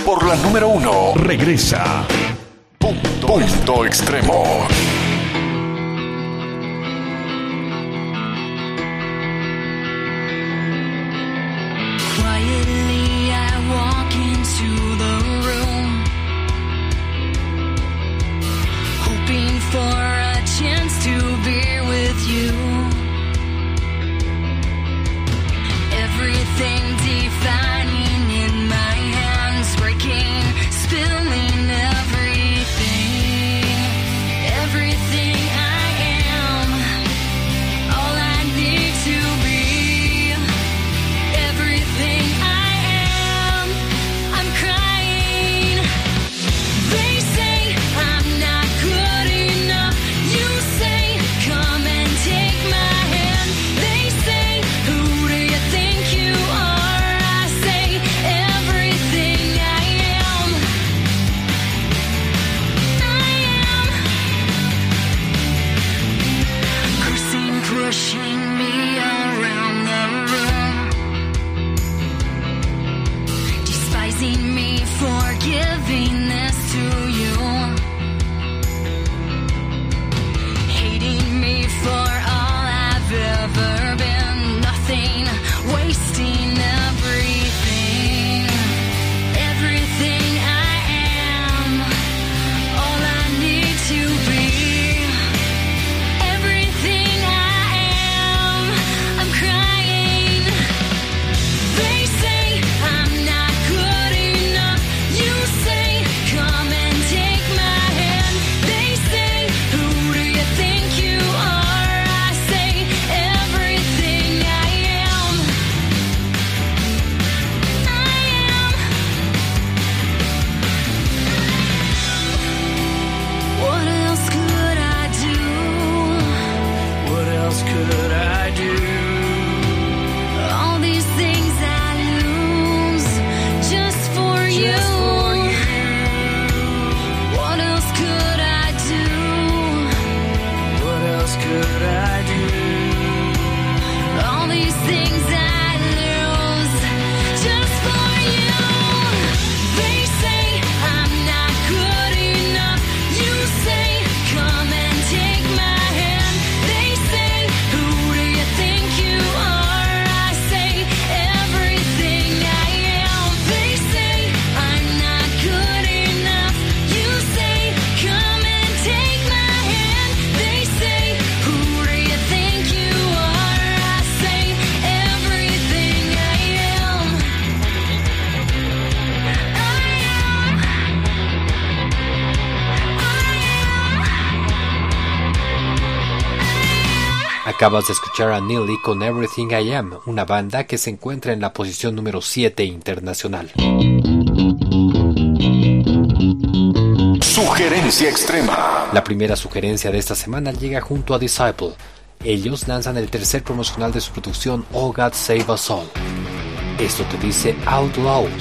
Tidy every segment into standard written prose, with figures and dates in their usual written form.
por la número 1. Regresa Punto Extremo. Quietly I walk into the room, hoping for a chance to be with you. Everything defining in my hands, breaking, spilling everything. Everything I am, all I need to be. Everything I am, I'm crying. They say I'm not good enough. You say, come and take my hand. They say, who do you think you are? I say, everything I am. Cursing, pushing me around the room, despising me for giving this to you, hating me for all I've ever been, nothing, wasting everything. Everything I am, all I need to be. Everything I am, I'm crying. They say I'm not good enough. You say, come and take my hand. They say, who do you think you are? I say, everything I am. What else could I do? What else could I do? All these things I lose just for you. What else could I do? What else could I do? All these things I lose just for you. They say I'm not good enough. You say, come and take my hand. They say, who do you think you are? I say, everything I am. They say I'm not good enough. You say, come and take my hand. They say, who do you think you are? I say, everything I am. Acabas de escuchar a Neely con Everything I Am, una banda que se encuentra en la posición número 7 internacional. Sugerencia extrema. La primera sugerencia de esta semana llega junto a Disciple. Ellos lanzan el tercer promocional de su producción Oh God Save Us All. Esto te dice Outlaws.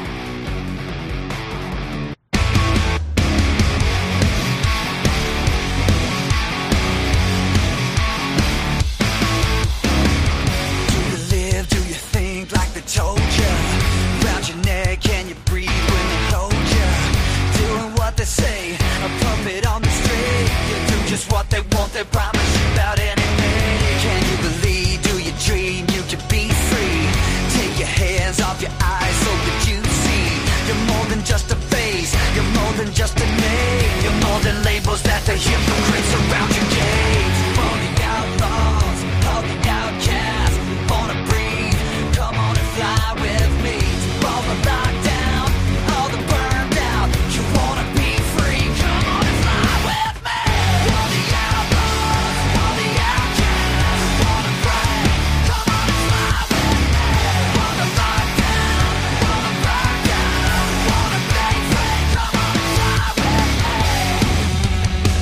Do you live? Do you think like they told you? Round your neck, can you breathe when they hold you? Doing what they say, a puppet on the string. You do just what they want, they promise you about anything. Can you believe? Do you dream you can be free? Take your hands off your eyes so that you see. You're more than just a face, you're more than just a name. You're more than labels that the hypocrites around you gave. For the outlaws, all the outcasts, wanna breathe, come on and fly with me. All the locked down, all the burned out, you wanna be free, come on and fly with me. All the outlaws, all the outcasts, wanna break, come on and fly with me. All the locked down, all the burned out, wanna be free, come on and fly with me.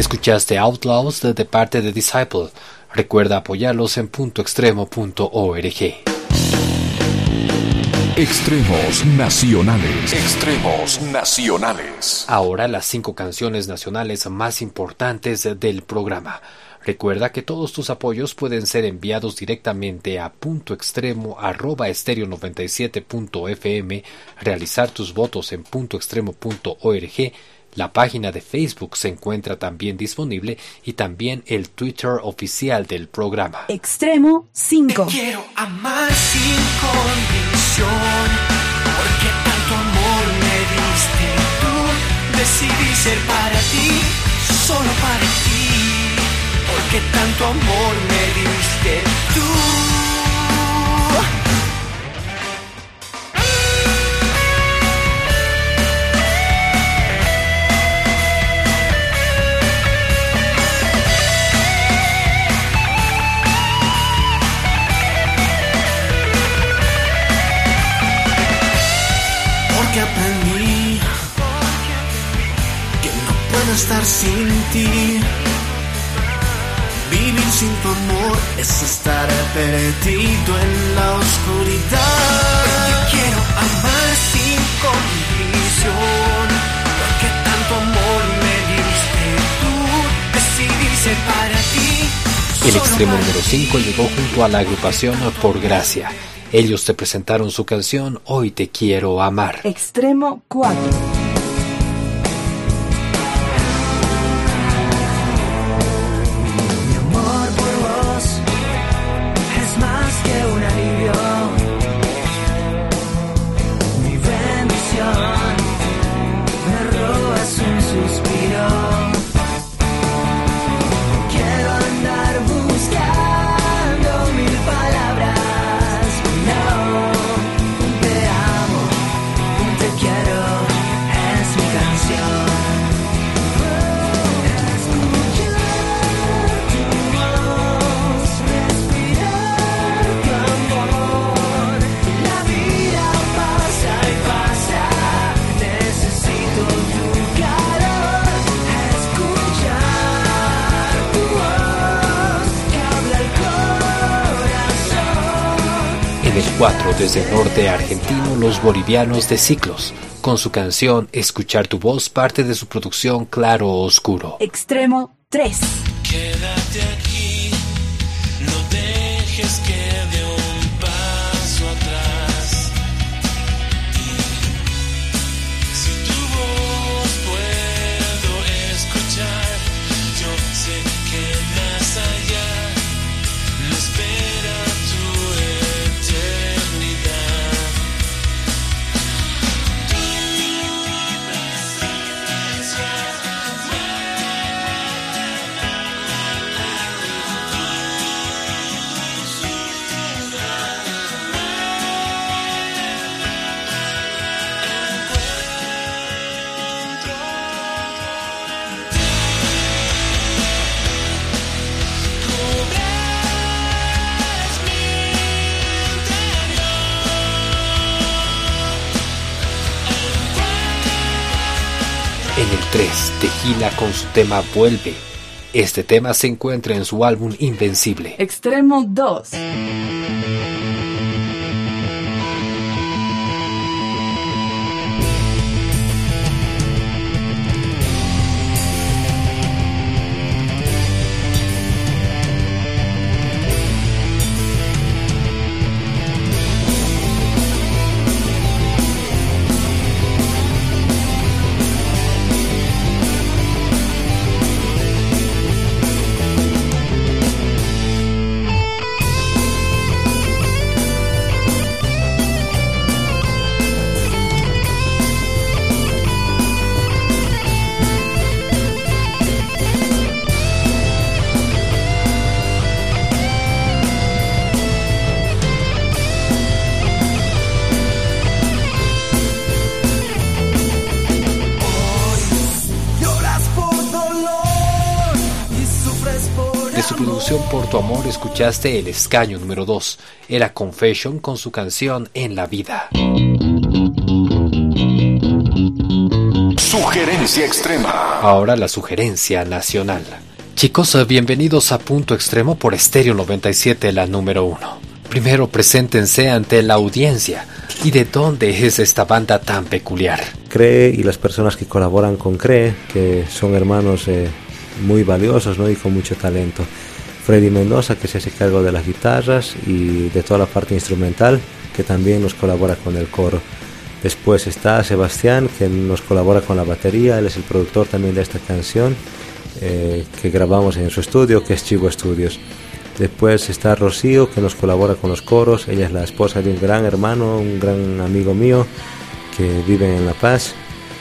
Escuchaste Outlaws de parte de Disciple. Recuerda apoyarlos en puntoextremo.org. Extremos nacionales. Extremos nacionales. Ahora las 5 canciones nacionales más importantes del programa. Recuerda que todos tus apoyos pueden ser enviados directamente a puntoextremo@stereo97.fm, realizar tus votos en puntoextremo.org. La página de Facebook se encuentra también disponible y también el Twitter oficial del programa. Extremo 5. Te quiero amar sin condición, porque tanto amor me diste tú. Decidí ser para ti, solo para ti, porque tanto amor me diste tú. Porque aprendí que no puedo estar sin ti. Vivir sin tu amor es estar perdido en la oscuridad. Te quiero amar sin condición, porque tanto amor me diste tú. Decidí ser para ti. El extremo número 5 llegó junto a la agrupación Por Gracia. Ellos te presentaron su canción Hoy te quiero amar. Extremo 4. Mi amor por vos es más que un alivio, mi bendición, me robas un suspiro. Quiero andar buscando mil palabras, no, te amo, te quiero, es mi canción. En el 4, desde el norte argentino, los bolivianos de Ciclos, con su canción Escuchar tu voz, parte de su producción Claro o Oscuro. Extremo 3. Quédate aquí, no dejes que dé un paso atrás. Si tu voz puedo escuchar, yo sé que más allá me espera tu eternidad. En el 3, Tejila con su tema Vuelve. Este tema se encuentra en su álbum Invencible. Extremo 2. De su producción Por tu amor escuchaste el escaño número 2. Era Confession con su canción En la vida. Sugerencia extrema. Ahora la sugerencia nacional. Chicos, bienvenidos a Punto Extremo por Estéreo 97, la número 1. Primero preséntense ante la audiencia. ¿Y de dónde es esta banda tan peculiar? CREE y las personas que colaboran con CREE, que son hermanos muy valiosos, ¿no? Y con mucho talento. Freddy Mendoza, que se hace cargo de las guitarras y de toda la parte instrumental, que también nos colabora con el coro. Después está Sebastián, que nos colabora con la batería, él es el productor también de esta canción, que grabamos en su estudio, que es Chivo Studios. Después está Rocío, que nos colabora con los coros, ella es la esposa de un gran hermano, un gran amigo mío, que vive en La Paz.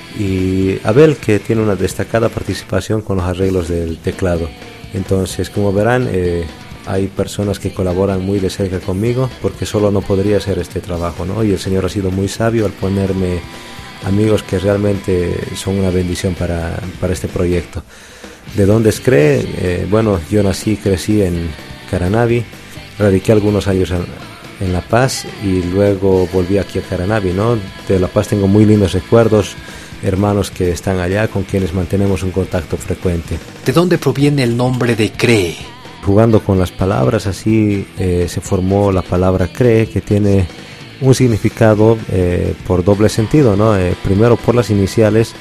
Y Abel, que tiene una destacada participación con los arreglos del teclado. Entonces, como verán, hay personas que colaboran muy de cerca conmigo, porque solo no podría hacer este trabajo, ¿no? Y el Señor ha sido muy sabio al ponerme amigos que realmente son una bendición para este proyecto. ¿De dónde es CREE? Bueno, yo nací y crecí en Caranavi, radiqué algunos años en La Paz y luego volví aquí a Caranavi, ¿no? De La Paz tengo muy lindos recuerdos, hermanos que están allá con quienes mantenemos un contacto frecuente. ¿De dónde proviene el nombre de CREE? Jugando con las palabras, así se formó la palabra CREE, que tiene un significado por doble sentido, ¿no? Primero por las iniciales,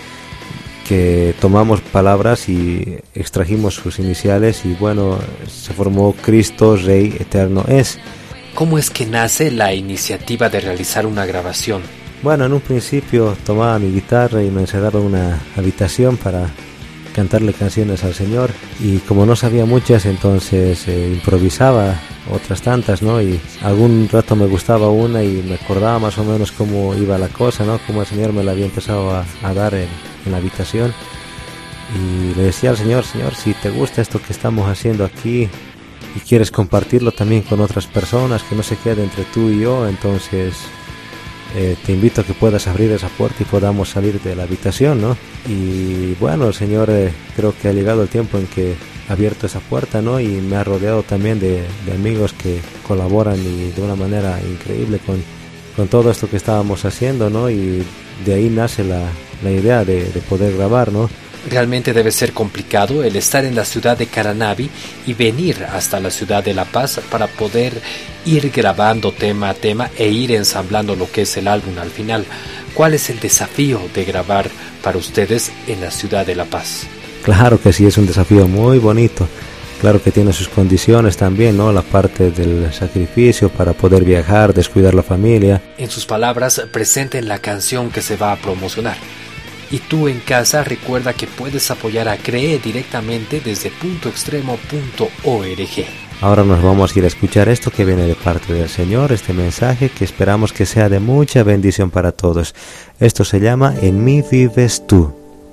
que tomamos palabras y extrajimos sus iniciales y bueno, se formó Cristo Rey Eterno es. ¿Cómo es que nace la iniciativa de realizar una grabación? Bueno, en un principio tomaba mi guitarra y me encerraba en una habitación para cantarle canciones al Señor, y como no sabía muchas, entonces improvisaba otras tantas, ¿no? Y algún rato me gustaba una y me acordaba más o menos cómo iba la cosa, ¿no? Cómo el Señor me la había empezado a dar en la habitación, y le decía al Señor: Señor, si te gusta esto que estamos haciendo aquí y quieres compartirlo también con otras personas, que no se quede entre tú y yo, entonces te invito a que puedas abrir esa puerta y podamos salir de la habitación, ¿no? Y bueno, el Señor creo que ha llegado el tiempo en que ha abierto esa puerta, ¿no? Y me ha rodeado también de amigos que colaboran y de una manera increíble con todo esto que estábamos haciendo, ¿no? Y de ahí nace la idea de poder grabar, ¿no? Realmente debe ser complicado el estar en la ciudad de Caranavi y venir hasta la ciudad de La Paz para poder ir grabando tema a tema e ir ensamblando lo que es el álbum al final. ¿Cuál es el desafío de grabar para ustedes en la ciudad de La Paz? Claro que sí, es un desafío muy bonito. Claro que tiene sus condiciones también, ¿no? La parte del sacrificio para poder viajar, descuidar la familia. En sus palabras, presenten la canción que se va a promocionar. Y tú en casa recuerda que puedes apoyar a CREE directamente desde puntoextremo.org. Ahora nos vamos a ir a escuchar esto que viene de parte del Señor, este mensaje que esperamos que sea de mucha bendición para todos. Esto se llama En mí vives tú.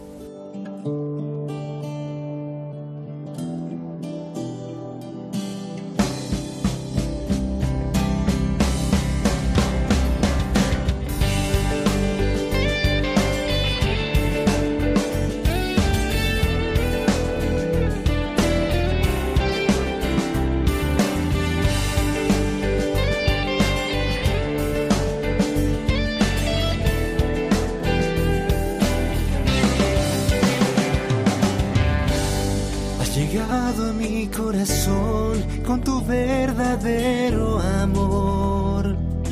Llegado a mi corazón con tu verdadero amor.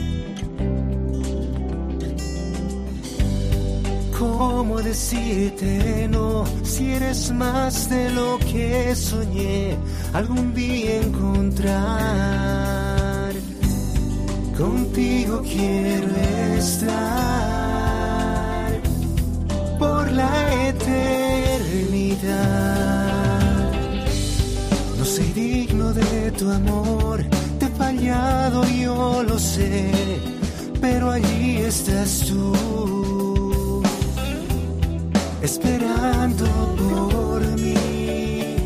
¿Cómo decirte no si eres más de lo que soñé algún día encontrar? Contigo quiero estar por la eternidad. No soy digno de tu amor, te he fallado, yo lo sé, pero allí estás tú, esperando por mí.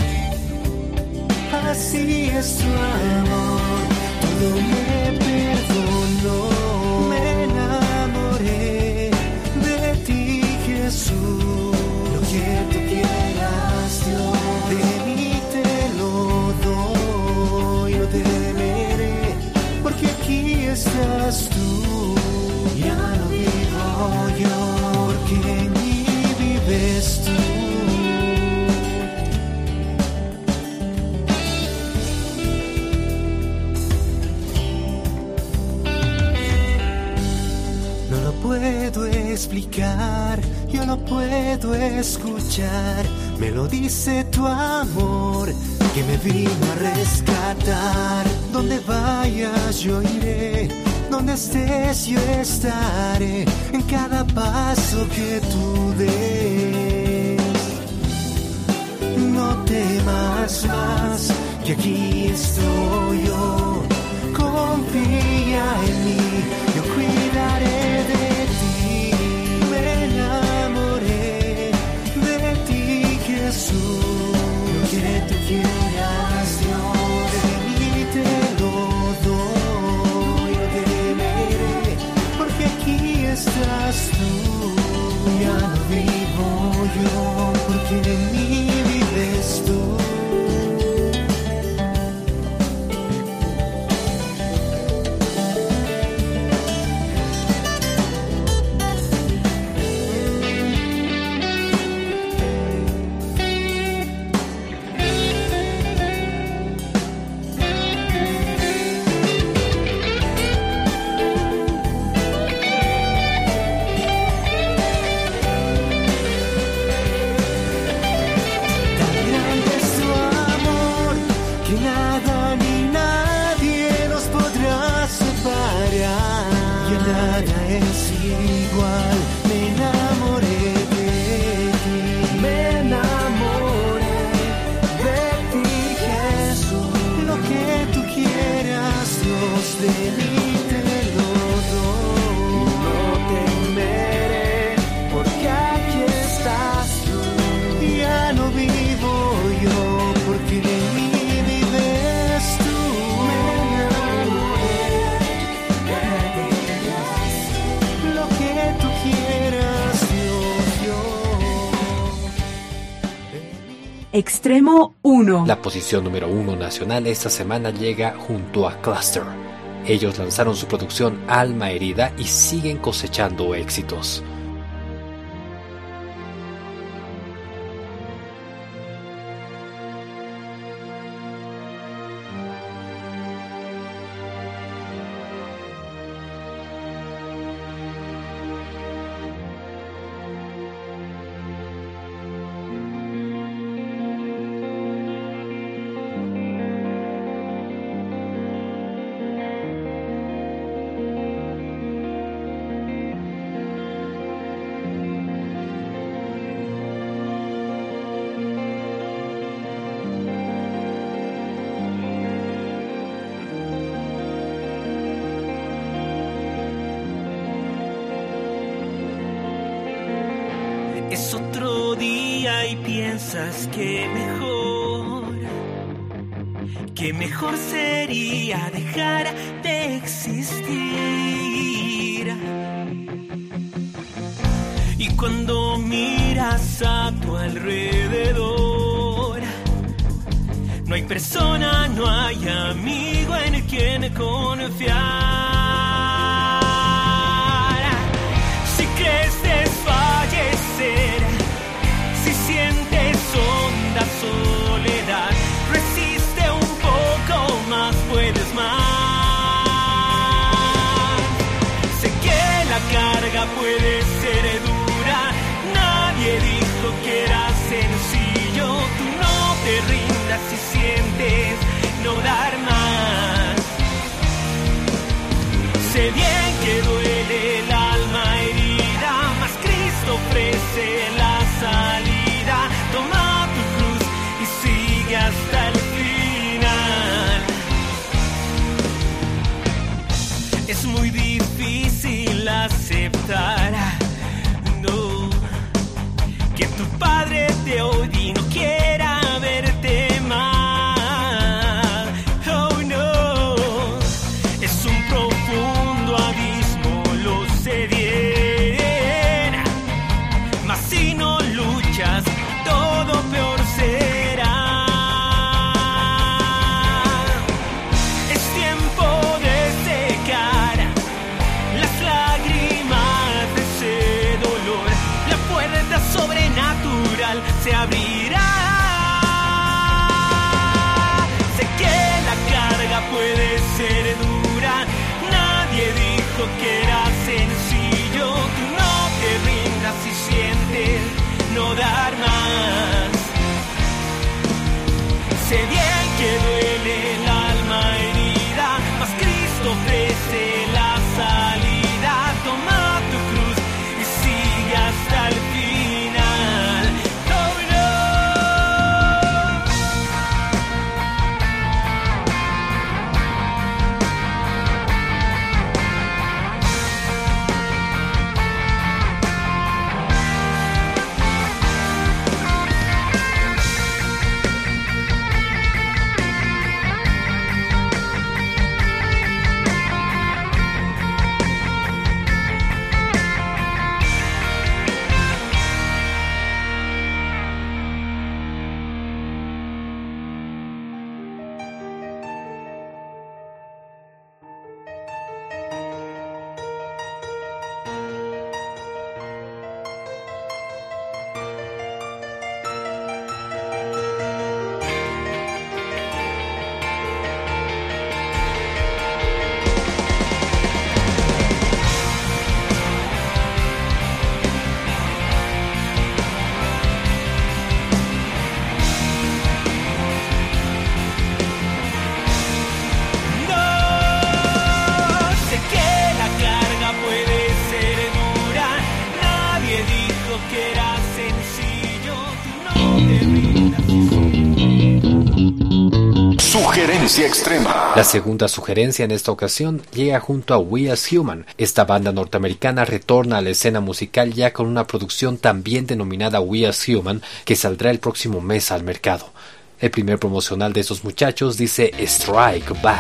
Así es tu amor, todo me perdonó, me enamoré de ti, Jesús. Lo que tú quieras, Dios, de mí te lo doy, no temeré, porque aquí estás tú. Ya no vivo yo, porque en mí explicar, yo lo puedo escuchar. Me lo dice tu amor, que me vino a rescatar. Donde vayas yo iré, donde estés yo estaré, en cada paso que tú des. No temas más, que aquí estoy yo. Confía en mí, yo cuidaré de ti. Me enamoré de ti, Jesús. Lo que tú quieras, Dios, de mí te lo doy. Yo te veré, porque aquí estás tú. Ya no vivo yo, porque en mí vives tú. Extremo 1. La posición número 1 nacional esta semana llega junto a Cluster. Ellos lanzaron su producción Alma Herida y siguen cosechando éxitos. Es otro día y piensas que mejor sería dejar de existir. Y cuando miras a tu alrededor, no hay persona, no hay amigo en quien confiar. Si crees desfallecer, si sientes honda soledad, resiste un poco más, puedes más. Sé que la carga puede ser dura, nadie dijo que era sencillo. Tú no te rindas si sientes no dar más. Sé bien que duele el alma herida, mas Cristo ofrece la salida. Toma tu cruz y sigue hasta el final. Es muy difícil aceptar, no, que tu padre te odie y no quiera verte más. Oh no, es un profundo abismo, lo sé bien, mas si no luchas, todo peor será. Es tiempo de secar las lágrimas de ese dolor. La puerta sobrenatural se abrirá. Sé que la carga puede ser dura, nadie dijo que era sencillo. Tú no te rindas Sugerencia extrema. La segunda sugerencia en esta ocasión llega junto a We As Human. Esta banda norteamericana retorna a la escena musical ya con una producción también denominada We As Human que saldrá el próximo mes al mercado. El primer promocional de estos muchachos dice Strike Back.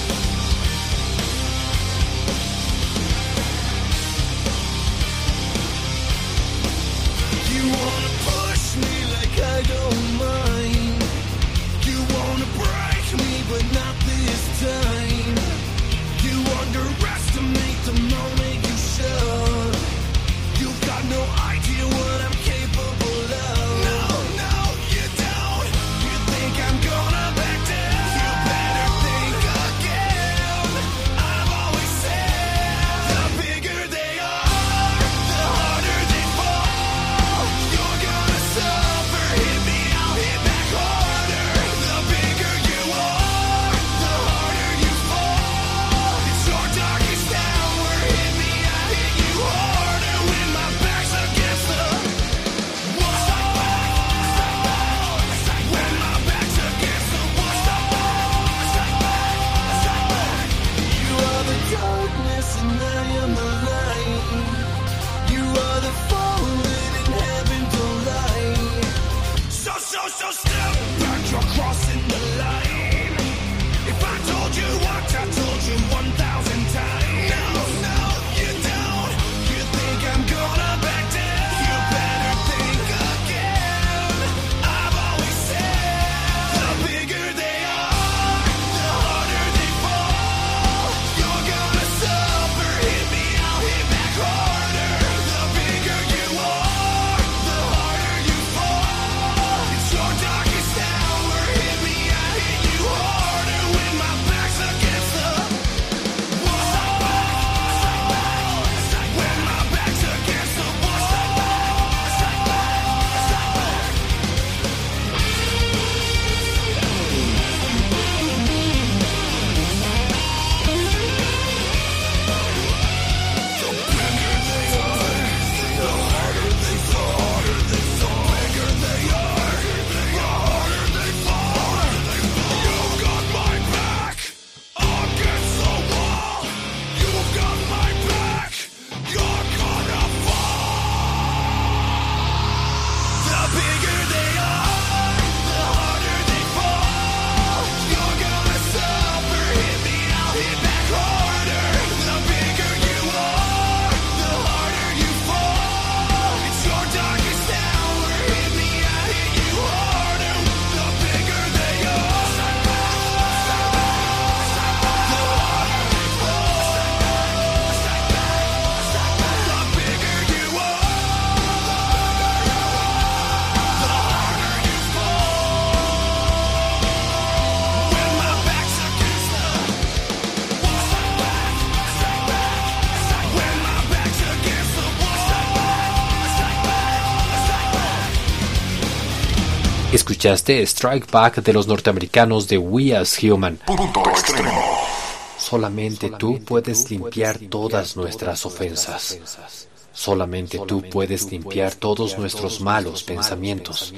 Escuchaste Strike Back de los norteamericanos de We As Human. Punto extremo. Solamente tú puedes limpiar todas nuestras ofensas. Solamente tú puedes limpiar todos nuestros malos pensamientos.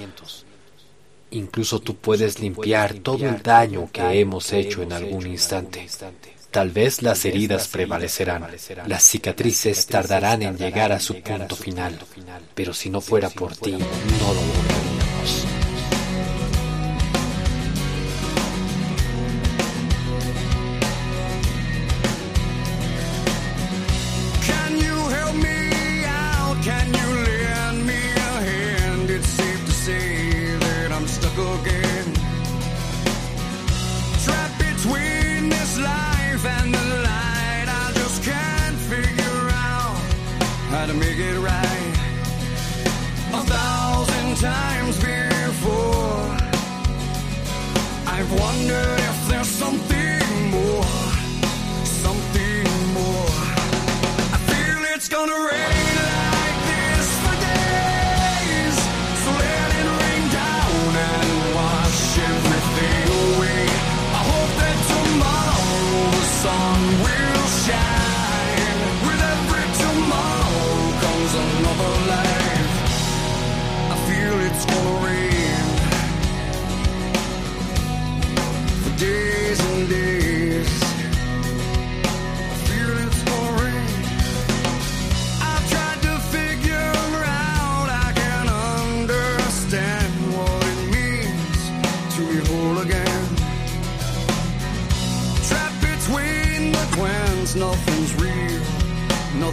Incluso tú puedes limpiar todo el daño que hemos hecho en algún instante. Tal vez las heridas prevalecerán, las cicatrices tardarán en llegar a su punto final, pero si no fuera por ti, no lo lograríamos. To make it right 1,000 times before.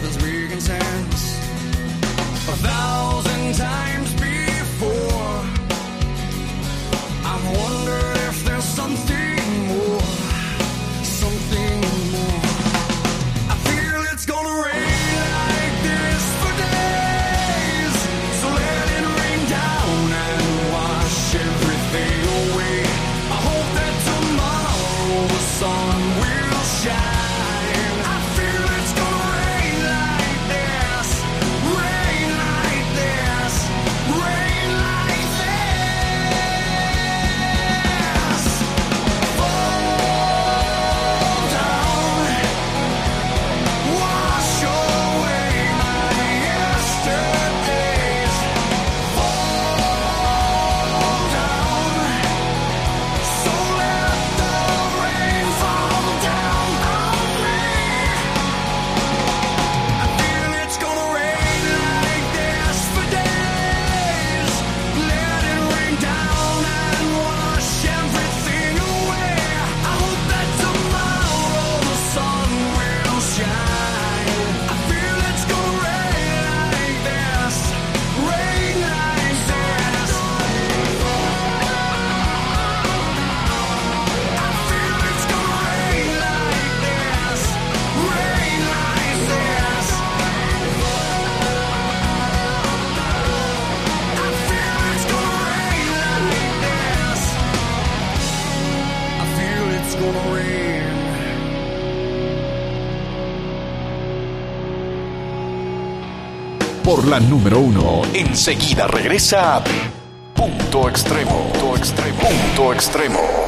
nothing's making sense. 1,000 times before, I've wondered if there's something more, something more. I feel it's gonna rain like this for days, so let it rain down and wash everything away. I hope that tomorrow the sun will shine. I feel it's gonna rain like this, rain like this, rain like this. Fall down, wash away my yesterdays. Fall down, so let the rain fall down on me. I feel it's gonna rain like this for days. Let it rain down and wash everything away. I hope that tomorrow the sun will shine. I feel it's gonna rain like this, rain like this. I feel it's gonna rain like this, rain like this. I feel it's gonna rain like this. I feel it's gonna rain. Por la número 1, enseguida regresa Punto Extremo. Punto Extremo. Punto Extremo.